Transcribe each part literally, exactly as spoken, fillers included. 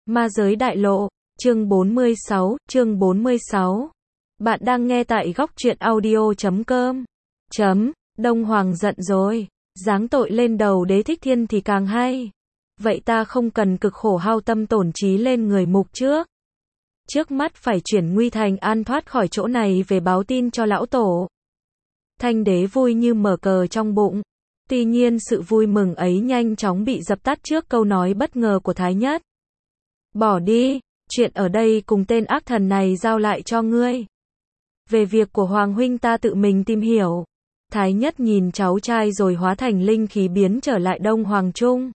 Ma giới đại lộ, chương bốn mươi sáu, chương bốn mươi sáu. Bạn đang nghe tại góc truyện audio chấm com. Chấm, Đông Hoàng giận rồi, giáng tội lên đầu Đế Thích Thiên thì càng hay. Vậy ta không cần cực khổ hao tâm tổn trí lên người mục trước. Trước mắt phải chuyển nguy thành an thoát khỏi chỗ này về báo tin cho lão tổ. Thanh đế vui như mở cờ trong bụng. Tuy nhiên sự vui mừng ấy nhanh chóng bị dập tắt trước câu nói bất ngờ của Thái Nhất. Bỏ đi, chuyện ở đây cùng tên ác thần này giao lại cho ngươi. Về việc của Hoàng huynh ta tự mình tìm hiểu. Thái Nhất nhìn cháu trai rồi hóa thành linh khí biến trở lại Đông Hoàng Trung.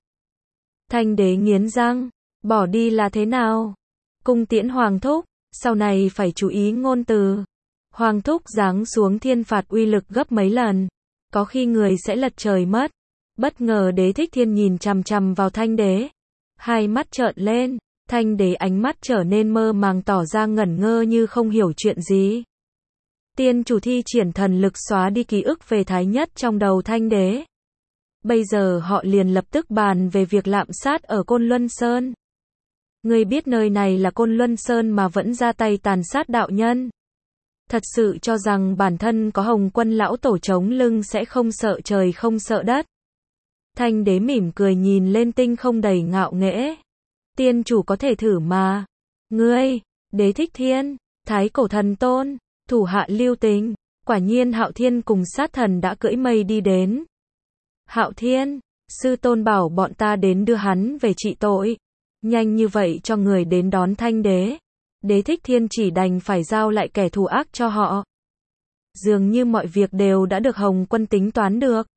Thanh đế nghiến răng, bỏ đi là thế nào? Cung tiễn Hoàng thúc, sau này phải chú ý ngôn từ. Hoàng thúc giáng xuống thiên phạt uy lực gấp mấy lần, có khi người sẽ lật trời mất. Bất ngờ Đế Thích Thiên nhìn chằm chằm vào Thanh đế, hai mắt trợn lên. Thanh đế ánh mắt trở nên mơ màng tỏ ra ngẩn ngơ như không hiểu chuyện gì. Tiên chủ thi triển thần lực xóa đi ký ức về Thái Nhất trong đầu Thanh đế. Bây giờ họ liền lập tức bàn về việc lạm sát ở Côn Luân Sơn. Ngươi biết nơi này là Côn Luân Sơn mà vẫn ra tay tàn sát đạo nhân. Thật sự cho rằng bản thân có Hồng Quân lão tổ chống lưng sẽ không sợ trời không sợ đất. Thanh đế mỉm cười nhìn lên tinh không đầy ngạo nghễ. Tiên chủ có thể thử mà. Ngươi, Đế Thích Thiên, Thái Cổ Thần Tôn, thủ hạ Lưu Tình, quả nhiên Hạo Thiên cùng sát thần đã cưỡi mây đi đến. Hạo Thiên, sư tôn bảo bọn ta đến đưa hắn về trị tội. Nhanh như vậy cho người đến đón Thanh đế. Đế Thích Thiên chỉ đành phải giao lại kẻ thù ác cho họ. Dường như mọi việc đều đã được Hồng Quân tính toán được.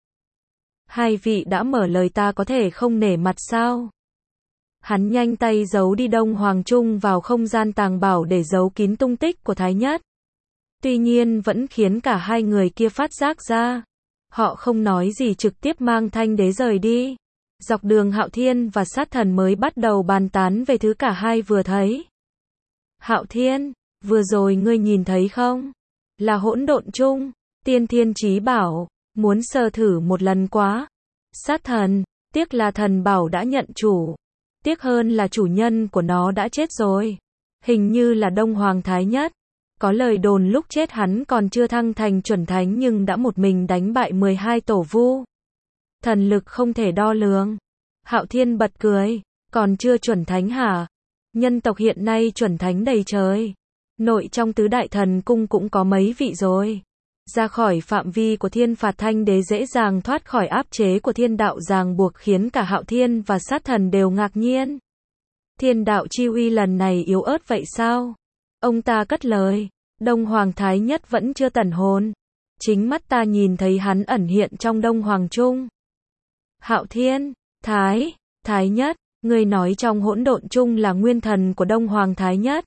Hai vị đã mở lời, ta có thể không nể mặt sao? Hắn nhanh tay giấu đi Đông Hoàng Trung vào không gian tàng bảo để giấu kín tung tích của Thái Nhất. Tuy nhiên vẫn khiến cả hai người kia phát giác ra. Họ không nói gì trực tiếp mang Thanh đế rời đi. Dọc đường Hạo Thiên và sát thần mới bắt đầu bàn tán về thứ cả hai vừa thấy. Hạo Thiên, vừa rồi ngươi nhìn thấy không? Là hỗn độn chung, tiên thiên chí bảo, muốn sờ thử một lần quá. Sát thần, tiếc là thần bảo đã nhận chủ. Tiếc hơn là chủ nhân của nó đã chết rồi. Hình như là Đông Hoàng Thái Nhất. Có lời đồn lúc chết hắn còn chưa thăng thành chuẩn thánh nhưng đã một mình đánh bại mười hai tổ vu. Thần lực không thể đo lường. Hạo Thiên bật cười, còn chưa chuẩn thánh hả? Nhân tộc hiện nay chuẩn thánh đầy trời. Nội trong tứ đại thần cung cũng có mấy vị rồi. Ra khỏi phạm vi của thiên phạt, Thanh đế dễ dàng thoát khỏi áp chế của thiên đạo ràng buộc khiến cả Hạo Thiên và sát thần đều ngạc nhiên. Thiên đạo chi uy lần này yếu ớt vậy sao? Ông ta cất lời, Đông Hoàng Thái Nhất vẫn chưa tẩn hồn. Chính mắt ta nhìn thấy hắn ẩn hiện trong Đông Hoàng Trung. Hạo Thiên, Thái, Thái Nhất, người nói trong hỗn độn chung là nguyên thần của Đông Hoàng Thái Nhất.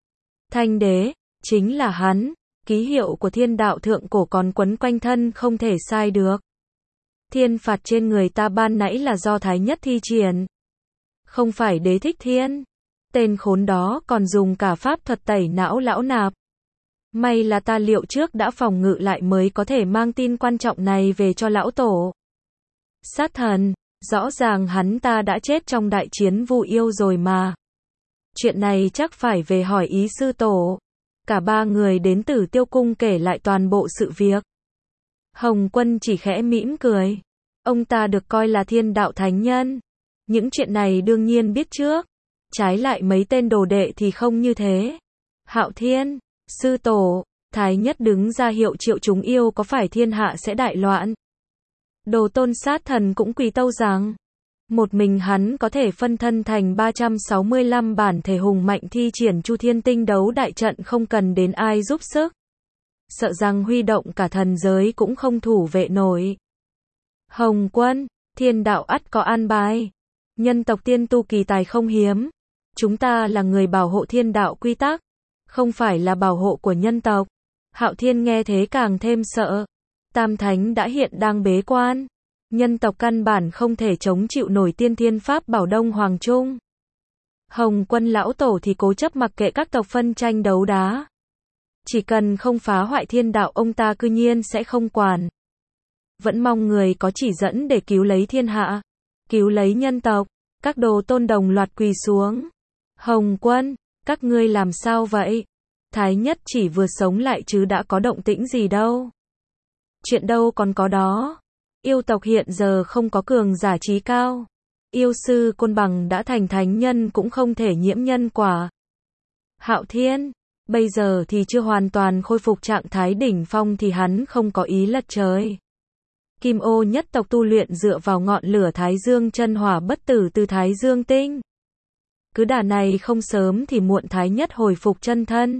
Thanh đế, chính là hắn. Ký hiệu của thiên đạo thượng cổ còn quấn quanh thân không thể sai được. Thiên phạt trên người ta ban nãy là do Thái Nhất thi triển. Không phải Đế Thích Thiên. Tên khốn đó còn dùng cả pháp thuật tẩy não lão nạp. May là ta liệu trước đã phòng ngự lại mới có thể mang tin quan trọng này về cho lão tổ. Sát thần, rõ ràng hắn ta đã chết trong đại chiến Vu Yêu rồi mà. Chuyện này chắc phải về hỏi ý sư tổ. Cả ba người đến Tử Tiêu Cung kể lại toàn bộ sự việc. Hồng Quân chỉ khẽ mỉm cười. Ông ta được coi là thiên đạo thánh nhân. Những chuyện này đương nhiên biết trước. Trái lại mấy tên đồ đệ thì không như thế. Hạo Thiên, sư tổ, Thái Nhất đứng ra hiệu triệu chúng yêu có phải thiên hạ sẽ đại loạn. Đồ Tôn sát thần cũng quỳ tâu rằng. Một mình hắn có thể phân thân thành ba trăm sáu mươi lăm bản thể hùng mạnh thi triển Chu Thiên Tinh đấu đại trận không cần đến ai giúp sức. Sợ rằng huy động cả thần giới cũng không thủ vệ nổi. Hồng Quân, thiên đạo ắt có an bài. Nhân tộc tiên tu kỳ tài không hiếm. Chúng ta là người bảo hộ thiên đạo quy tắc, không phải là bảo hộ của nhân tộc. Hạo Thiên nghe thế càng thêm sợ. Tam Thánh đã hiện đang bế quan. Nhân tộc căn bản không thể chống chịu nổi tiên thiên pháp bảo Đông Hoàng Trung. Hồng Quân lão tổ thì cố chấp mặc kệ các tộc phân tranh đấu đá. Chỉ cần không phá hoại thiên đạo ông ta cư nhiên sẽ không quản. Vẫn mong người có chỉ dẫn để cứu lấy thiên hạ, cứu lấy nhân tộc. Các đồ tôn đồng loạt quỳ xuống. Hồng Quân, các ngươi làm sao vậy? Thái nhất chỉ vừa sống lại chứ đã có động tĩnh gì đâu. Chuyện đâu còn có đó. Yêu tộc hiện giờ không có cường giả trí cao. Yêu sư Côn Bằng đã thành thánh nhân cũng không thể nhiễm nhân quả. Hạo Thiên, bây giờ thì chưa hoàn toàn khôi phục trạng thái đỉnh phong thì hắn không có ý lật trời. Kim ô nhất tộc tu luyện dựa vào ngọn lửa Thái Dương chân hỏa bất tử từ Thái Dương tinh. Cứ đà này không sớm thì muộn Thái nhất hồi phục chân thân.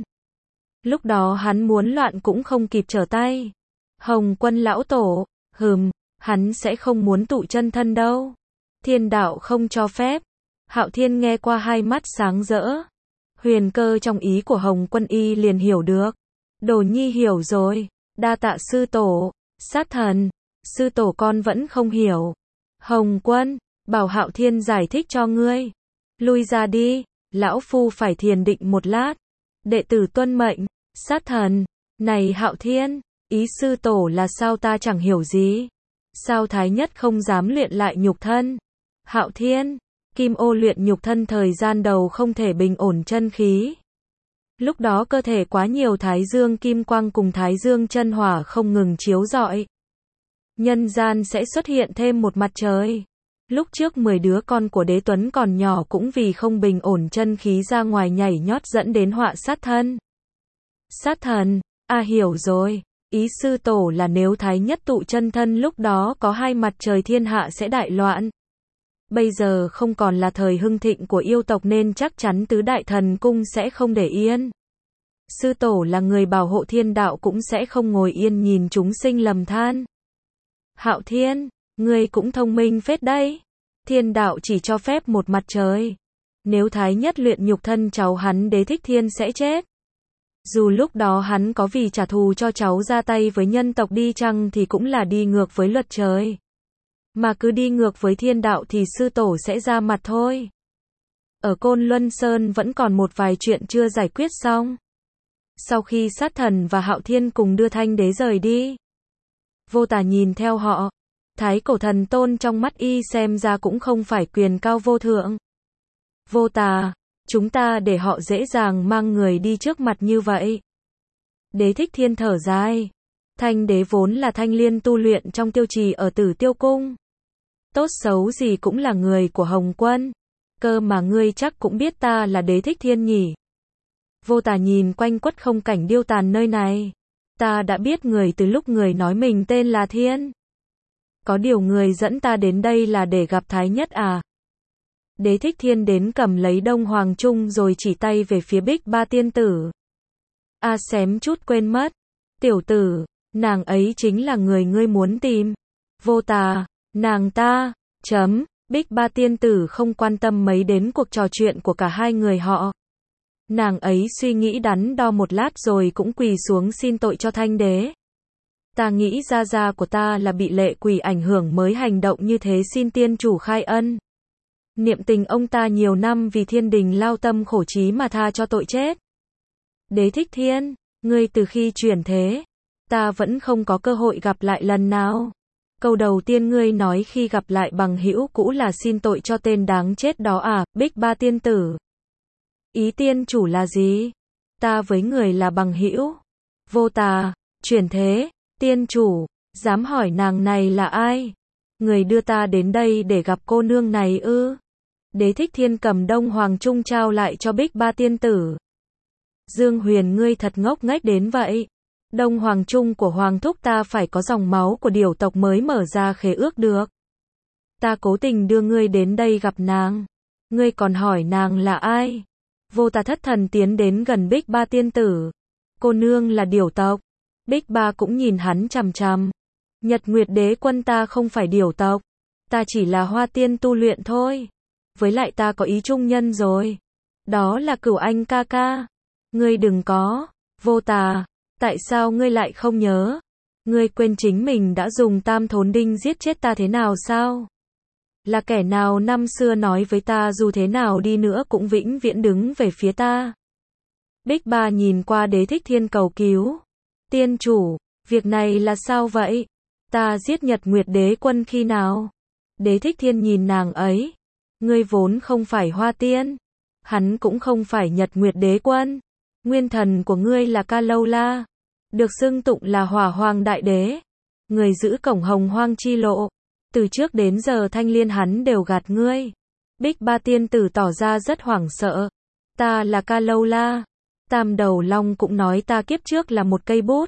Lúc đó hắn muốn loạn cũng không kịp trở tay. Hồng Quân lão tổ, hừm, hắn sẽ không muốn tụ chân thân đâu. Thiên đạo không cho phép. Hạo Thiên nghe qua hai mắt sáng rỡ. Huyền cơ trong ý của Hồng Quân y liền hiểu được. Đồ nhi hiểu rồi, đa tạ sư tổ. Sát thần, sư tổ con vẫn không hiểu. Hồng Quân, bảo Hạo Thiên giải thích cho ngươi. Lui ra đi, lão phu phải thiền định một lát. Đệ tử tuân mệnh. Sát thần, này Hạo Thiên, ý sư tổ là sao ta chẳng hiểu gì. Sao Thái nhất không dám luyện lại nhục thân? Hạo Thiên, Kim ô luyện nhục thân thời gian đầu không thể bình ổn chân khí. Lúc đó cơ thể quá nhiều Thái Dương kim quang cùng Thái Dương chân hỏa không ngừng chiếu rọi. Nhân gian sẽ xuất hiện thêm một mặt trời. Lúc trước mười đứa con của Đế Tuấn còn nhỏ cũng vì không bình ổn chân khí ra ngoài nhảy nhót dẫn đến họa sát thân. Sát thần, à hiểu rồi, ý sư tổ là nếu Thái nhất tụ chân thân lúc đó có hai mặt trời thiên hạ sẽ đại loạn. Bây giờ không còn là thời hưng thịnh của yêu tộc nên chắc chắn tứ đại thần cung sẽ không để yên. Sư tổ là người bảo hộ thiên đạo cũng sẽ không ngồi yên nhìn chúng sinh lầm than. Hạo Thiên, ngươi cũng thông minh phết đấy. Thiên đạo chỉ cho phép một mặt trời. Nếu Thái nhất luyện nhục thân cháu hắn Đế Thích Thiên sẽ chết. Dù lúc đó hắn có vì trả thù cho cháu ra tay với nhân tộc đi chăng thì cũng là đi ngược với luật trời. Mà cứ đi ngược với thiên đạo thì sư tổ sẽ ra mặt thôi. Ở Côn Luân Sơn vẫn còn một vài chuyện chưa giải quyết xong. Sau khi sát thần và Hạo Thiên cùng đưa Thanh Đế rời đi, Vô Tà nhìn theo họ. Thái cổ thần tôn trong mắt y xem ra cũng không phải quyền cao vô thượng. Vô Tà, chúng ta để họ dễ dàng mang người đi trước mặt như vậy. Đế Thích Thiên thở dài. Thanh Đế vốn là thanh liên tu luyện trong tiêu trì ở Tử Tiêu Cung. Tốt xấu gì cũng là người của Hồng Quân. Cơ mà ngươi chắc cũng biết ta là Đế Thích Thiên nhỉ. Vô Tà nhìn quanh quất không cảnh điêu tàn nơi này. Ta đã biết người từ lúc người nói mình tên là Thiên. Có điều người dẫn ta đến đây là để gặp Thái nhất à? Đế Thích Thiên đến cầm lấy Đông Hoàng Trung rồi chỉ tay về phía Bích Ba Tiên Tử. A à, xém chút quên mất. Tiểu tử, nàng ấy chính là người ngươi muốn tìm. Vô Tà, nàng ta, chấm, Bích Ba Tiên Tử không quan tâm mấy đến cuộc trò chuyện của cả hai người họ. Nàng ấy suy nghĩ đắn đo một lát rồi cũng quỳ xuống xin tội cho Thanh Đế. Ta nghĩ gia gia của ta là bị lệ quỷ ảnh hưởng mới hành động như thế, xin tiên chủ khai ân. Niệm tình ông ta nhiều năm vì thiên đình lao tâm khổ trí mà tha cho tội chết. Đế Thích Thiên, ngươi từ khi chuyển thế, ta vẫn không có cơ hội gặp lại lần nào. Câu đầu tiên ngươi nói khi gặp lại bằng hữu cũ là xin tội cho tên đáng chết đó à? Bích Ba Tiên Tử. Ý tiên chủ là gì? Ta với người là bằng hữu. Vô Tà, chuyển thế, tiên chủ, dám hỏi nàng này là ai? Người đưa ta đến đây để gặp cô nương này ư? Đế Thích Thiên cầm Đông Hoàng Trung trao lại cho Bích Ba Tiên Tử. Dương Huyền, ngươi thật ngốc nghếch đến vậy. Đông Hoàng Trung của Hoàng thúc ta phải có dòng máu của điểu tộc mới mở ra khế ước được. Ta cố tình đưa ngươi đến đây gặp nàng. Ngươi còn hỏi nàng là ai? Vô Tà thất thần tiến đến gần Bích Ba Tiên Tử. Cô nương là điểu tộc. Bích Ba cũng nhìn hắn chằm chằm. Nhật Nguyệt Đế Quân ta không phải điểu tộc. Ta chỉ là hoa tiên tu luyện thôi. Với lại ta có ý trung nhân rồi. Đó là Cửu Anh ca ca. Ngươi đừng có. Vô Tà, tại sao ngươi lại không nhớ? Ngươi quên chính mình đã dùng Tam Thốn Đinh giết chết ta thế nào sao? Là kẻ nào năm xưa nói với ta dù thế nào đi nữa cũng vĩnh viễn đứng về phía ta? Bích Ba nhìn qua Đế Thích Thiên cầu cứu. Tiên chủ, việc này là sao vậy? Ta giết Nhật Nguyệt Đế Quân khi nào? Đế Thích Thiên nhìn nàng ấy. Ngươi vốn không phải hoa tiên. Hắn cũng không phải Nhật Nguyệt Đế Quân. Nguyên thần của ngươi là Kalola, được xưng tụng là Hỏa Hoàng Đại Đế, người giữ cổng Hồng Hoang chi lộ. Từ trước đến giờ Thanh Liên hắn đều gạt ngươi. Bích Ba tiên tử tỏ ra rất hoảng sợ. Ta là Kalola. Tam Đầu Long cũng nói ta kiếp trước là một cây bút.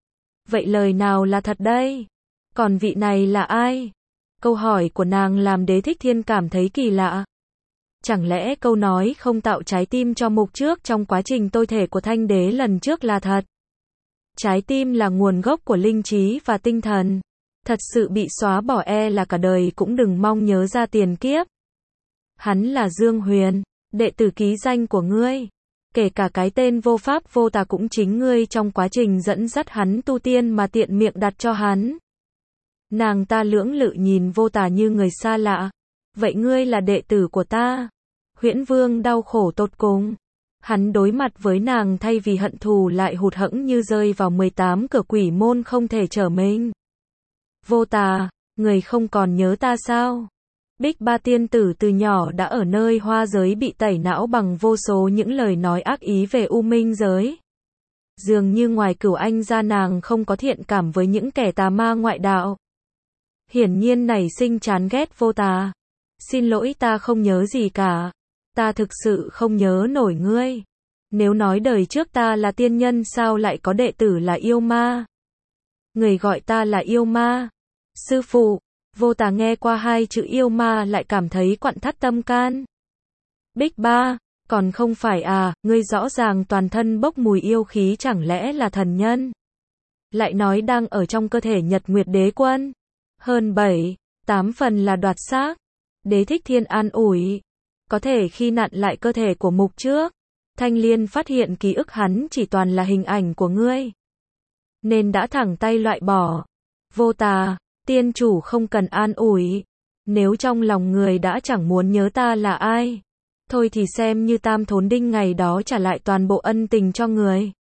Vậy lời nào là thật đây? Còn vị này là ai? Câu hỏi của nàng làm Đế Thích Thiên cảm thấy kỳ lạ. Chẳng lẽ câu nói không tạo trái tim cho mục trước trong quá trình tôi thể của Thanh Đế lần trước là thật? Trái tim là nguồn gốc của linh trí và tinh thần. Thật sự bị xóa bỏ e là cả đời cũng đừng mong nhớ ra tiền kiếp. Hắn là Dương Huyền, đệ tử ký danh của ngươi. Kể cả cái tên vô pháp vô tà cũng chính ngươi trong quá trình dẫn dắt hắn tu tiên mà tiện miệng đặt cho hắn. Nàng ta lưỡng lự nhìn vô tà như người xa lạ. Vậy ngươi là đệ tử của ta? Huyễn Vương đau khổ tột cùng. Hắn đối mặt với nàng thay vì hận thù lại hụt hẫng như rơi vào mười tám cửa quỷ môn không thể trở mình. Vô tà, người không còn nhớ ta sao? Bích Ba tiên tử từ nhỏ đã ở nơi hoa giới bị tẩy não bằng vô số những lời nói ác ý về U Minh giới. Dường như ngoài Cửu Anh ra nàng không có thiện cảm với những kẻ tà ma ngoại đạo. Hiển nhiên nảy sinh chán ghét vô tà. Xin lỗi, ta không nhớ gì cả. Ta thực sự không nhớ nổi ngươi. Nếu nói đời trước ta là tiên nhân sao lại có đệ tử là yêu ma? Người gọi ta là yêu ma. Sư phụ. Vô tà nghe qua hai chữ yêu ma lại cảm thấy quặn thắt tâm can. Bích Ba, còn không phải à, ngươi rõ ràng toàn thân bốc mùi yêu khí chẳng lẽ là thần nhân? Lại nói đang ở trong cơ thể Nhật Nguyệt Đế Quân. Hơn bảy, tám phần là đoạt xác. Đế Thích Thiên an ủi. Có thể khi nặn lại cơ thể của mục trước, Thanh Liên phát hiện ký ức hắn chỉ toàn là hình ảnh của ngươi. Nên đã thẳng tay loại bỏ. Vô tà, tiên chủ không cần an ủi. Nếu trong lòng người đã chẳng muốn nhớ ta là ai, thôi thì xem như Tam Thốn Đinh ngày đó trả lại toàn bộ ân tình cho người.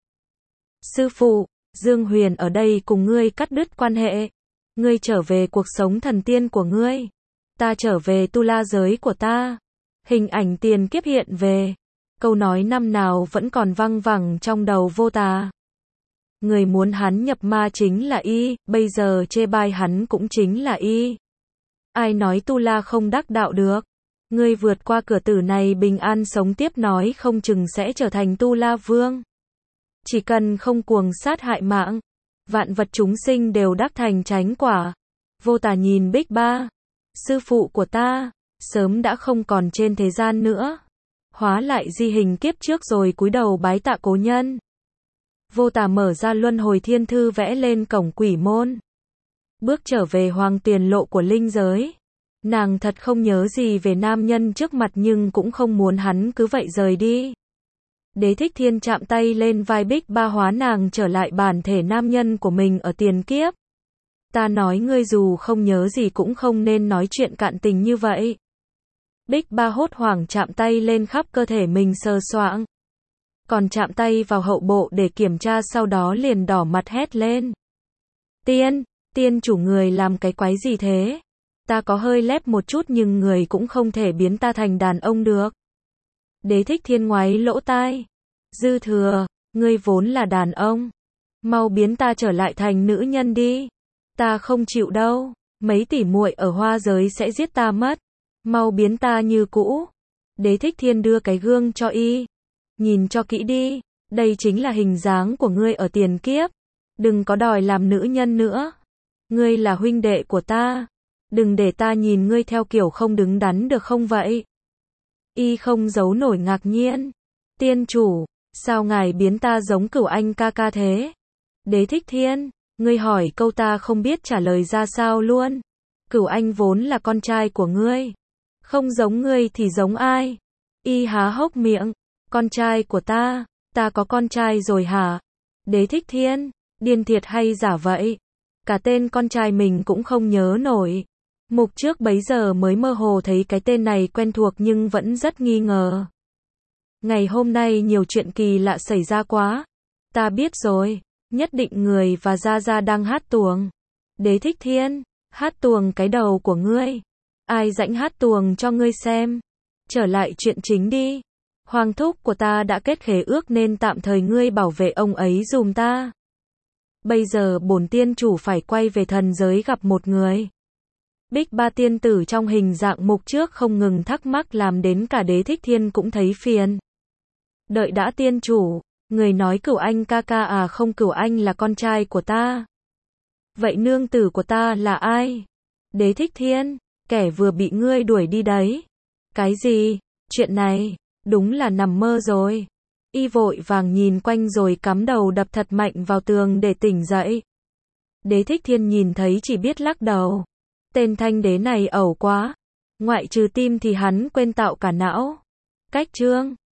Sư phụ, Dương Huyền ở đây cùng ngươi cắt đứt quan hệ. Ngươi trở về cuộc sống thần tiên của ngươi. Ta trở về tu la giới của ta. Hình ảnh tiền kiếp hiện về. Câu nói năm nào vẫn còn văng vẳng trong đầu vô tà. Người muốn hắn nhập ma chính là y, bây giờ chê bai hắn cũng chính là y. Ai nói tu la không đắc đạo được? Ngươi vượt qua cửa tử này bình an sống tiếp nói không chừng sẽ trở thành tu la vương. Chỉ cần không cuồng sát hại mạng, vạn vật chúng sinh đều đắc thành chánh quả. Vô tà nhìn Bích Ba. Sư phụ của ta, sớm đã không còn trên thế gian nữa. Hóa lại di hình kiếp trước rồi cúi đầu bái tạ cố nhân. Vô tà mở ra luân hồi thiên thư vẽ lên cổng quỷ môn. Bước trở về hoàng tiền lộ của linh giới. Nàng thật không nhớ gì về nam nhân trước mặt nhưng cũng không muốn hắn cứ vậy rời đi. Đế Thích Thiên chạm tay lên vai Bích Ba hóa nàng trở lại bản thể nam nhân của mình ở tiền kiếp. Ta nói ngươi dù không nhớ gì cũng không nên nói chuyện cạn tình như vậy. Bích Ba hốt hoảng chạm tay lên khắp cơ thể mình sờ soạng. Còn chạm tay vào hậu bộ để kiểm tra sau đó liền đỏ mặt hét lên. Tiên, tiên chủ người làm cái quái gì thế? Ta có hơi lép một chút nhưng người cũng không thể biến ta thành đàn ông được. Đế Thích Thiên ngoáy lỗ tai. Dư thừa, ngươi vốn là đàn ông. Mau biến ta trở lại thành nữ nhân đi. Ta không chịu đâu. Mấy tỷ muội ở hoa giới sẽ giết ta mất. Mau biến ta như cũ. Đế Thích Thiên đưa cái gương cho y. Nhìn cho kỹ đi. Đây chính là hình dáng của ngươi ở tiền kiếp. Đừng có đòi làm nữ nhân nữa. Ngươi là huynh đệ của ta. Đừng để ta nhìn ngươi theo kiểu không đứng đắn được không vậy? Y không giấu nổi ngạc nhiên. Tiên chủ, sao ngài biến ta giống Cửu Anh ca ca thế? Đế Thích Thiên, ngươi hỏi câu ta không biết trả lời ra sao luôn. Cửu Anh vốn là con trai của ngươi. Không giống ngươi thì giống ai? Y há hốc miệng. Con trai của ta, ta có con trai rồi hả? Đế Thích Thiên, điên thiệt hay giả vậy? Cả tên con trai mình cũng không nhớ nổi. Mục trước bấy giờ mới mơ hồ thấy cái tên này quen thuộc nhưng vẫn rất nghi ngờ. Ngày hôm nay nhiều chuyện kỳ lạ xảy ra quá. Ta biết rồi, nhất định người và Gia Gia đang hát tuồng. Đế Thích Thiên, hát tuồng cái đầu của ngươi. Ai rãnh hát tuồng cho ngươi xem? Trở lại chuyện chính đi. Hoàng thúc của ta đã kết khế ước nên tạm thời ngươi bảo vệ ông ấy dùm ta. Bây giờ bổn tiên chủ phải quay về thần giới gặp một người. Bích Ba tiên tử trong hình dạng mục trước không ngừng thắc mắc làm đến cả Đế Thích Thiên cũng thấy phiền. Đợi đã tiên chủ, người nói Cửu Anh ca ca à? Không, Cửu Anh là con trai của ta. Vậy nương tử của ta là ai? Đế Thích Thiên, kẻ vừa bị ngươi đuổi đi đấy. Cái gì? Chuyện này, đúng là nằm mơ rồi. Y vội vàng nhìn quanh rồi cắm đầu đập thật mạnh vào tường để tỉnh dậy. Đế Thích Thiên nhìn thấy chỉ biết lắc đầu. Tên Thanh Đế này ẩu quá. Ngoại trừ tim thì hắn quên tạo cả não. Cách chương